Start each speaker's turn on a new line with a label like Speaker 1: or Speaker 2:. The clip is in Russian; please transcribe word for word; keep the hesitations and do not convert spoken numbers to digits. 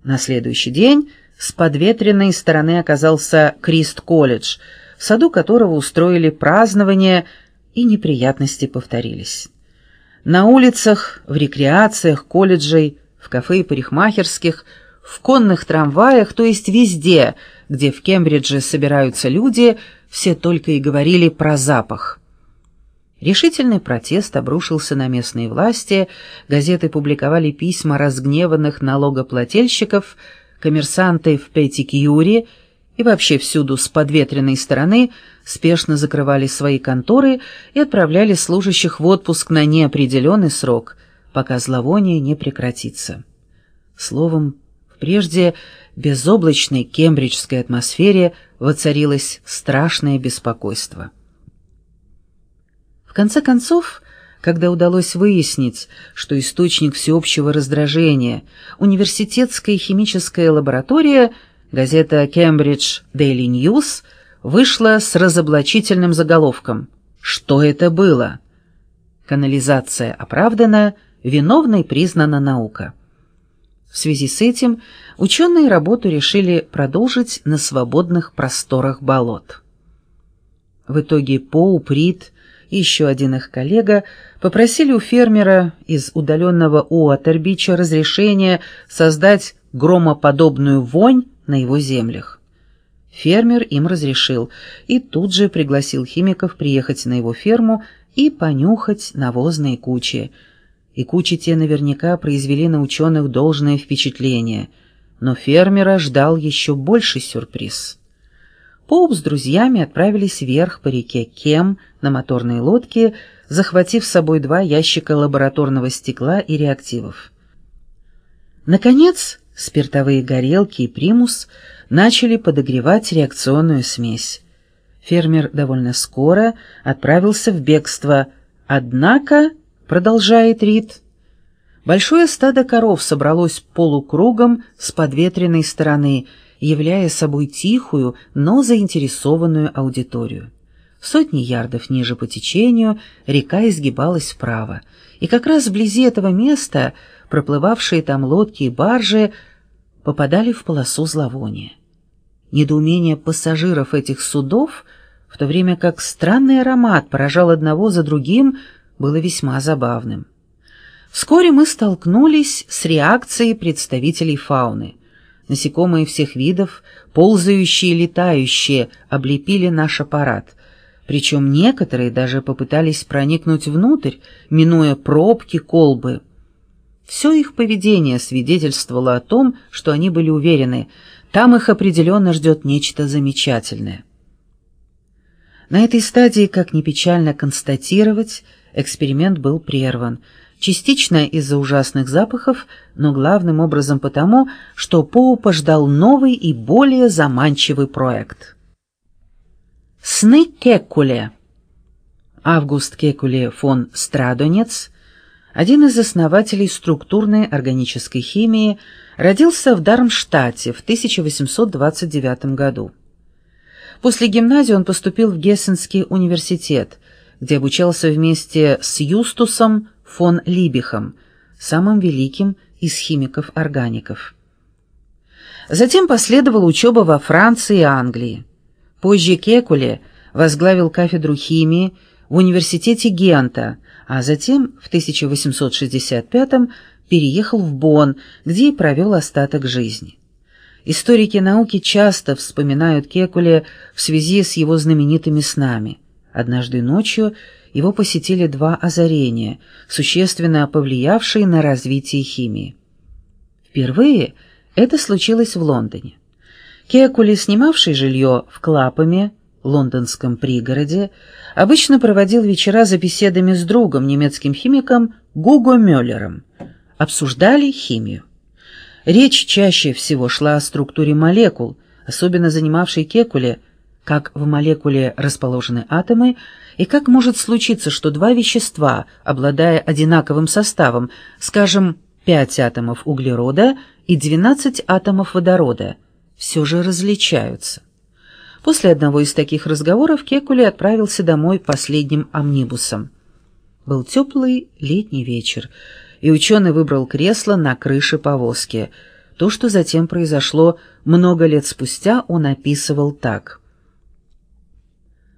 Speaker 1: На следующий день с подветренной стороны оказался Крист-колледж, в саду которого устроили празднование, и неприятности повторились. На улицах, в рекреациях колледжей, в кафе и парикмахерских, в конных трамваях, то есть везде, где в Кембридже собираются люди, все только и говорили про запах. Решительный протест обрушился на местные власти, газеты публиковали письма разгневанных налогоплательщиков, коммерсанты в Петтикьюре и вообще всюду с подветренной стороны спешно закрывали свои конторы и отправляли служащих в отпуск на неопределенный срок, пока зловоние не прекратится. Словом, в прежде безоблачной кембриджской атмосфере воцарилось страшное беспокойство. В конце концов, когда удалось выяснить, что источник всеобщего раздражения — университетская химическая лаборатория, газета «Кембридж Дейли Ньюс» вышла с разоблачительным заголовком «Что это было?». Канализация оправдана, виновной признана наука. В связи с этим ученые работу решили продолжить на свободных просторах болот. В итоге Поуп, Рид и еще один их коллега попросили у фермера из удаленного Уотербича разрешения создать громоподобную вонь на его землях. Фермер им разрешил и тут же пригласил химиков приехать на его ферму и понюхать навозные кучи. И кучи те наверняка произвели на ученых должное впечатление, но фермера ждал еще больший сюрприз. Поуп с друзьями отправились вверх по реке Кем на моторной лодке, захватив с собой два ящика лабораторного стекла и реактивов. Наконец, спиртовые горелки и примус начали подогревать реакционную смесь. Фермер довольно скоро отправился в бегство, однако, продолжает Рид, большое стадо коров собралось полукругом с подветренной стороны, являя собой тихую, но заинтересованную аудиторию. Сотни ярдов ниже по течению река изгибалась вправо, и как раз вблизи этого места проплывавшие там лодки и баржи попадали в полосу зловония. Недоумение пассажиров этих судов, в то время как странный аромат поражал одного за другим, было весьма забавным. Вскоре мы столкнулись с реакцией представителей фауны. Насекомые всех видов, ползающие и летающие, облепили наш аппарат, причем некоторые даже попытались проникнуть внутрь, минуя пробки, колбы. Все их поведение свидетельствовало о том, что они были уверены, там их определенно ждет нечто замечательное. На этой стадии, как ни печально констатировать, эксперимент был прерван, частично из-за ужасных запахов, но главным образом потому, что Поупа ждал новый и более заманчивый проект. Сны Кеккуле. Август Кеккуле фон Страдонец, один из основателей структурной органической химии, родился в Дармштадте в тысяча восемьсот двадцать девятом году. После гимназии он поступил в Гессенский университет, где обучался вместе с Юстусом фон Либихом, самым великим из химиков-органиков. Затем последовала учеба во Франции и Англии. Позже Кеккуле возглавил кафедру химии в университете Гента, а затем в тысяча восемьсот шестьдесят пятом переехал в Бонн, где и провел остаток жизни. Историки науки часто вспоминают Кеккуле в связи с его знаменитыми снами. Однажды ночью его посетили два озарения, существенно повлиявшие на развитие химии. Впервые это случилось в Лондоне. Кеккуле, снимавший жилье в Клапаме, лондонском пригороде, обычно проводил вечера за беседами с другом, немецким химиком Гуго Мюллером. Обсуждали химию. Речь чаще всего шла о структуре молекул, особенно занимавшей Кеккуле, как в молекуле расположены атомы, и как может случиться, что два вещества, обладая одинаковым составом, скажем, пять атомов углерода и двенадцать атомов водорода, все же различаются. После одного из таких разговоров Кеккуле отправился домой последним амнибусом. Был теплый летний вечер, и ученый выбрал кресло на крыше повозки. То, что затем произошло много лет спустя, он описывал так.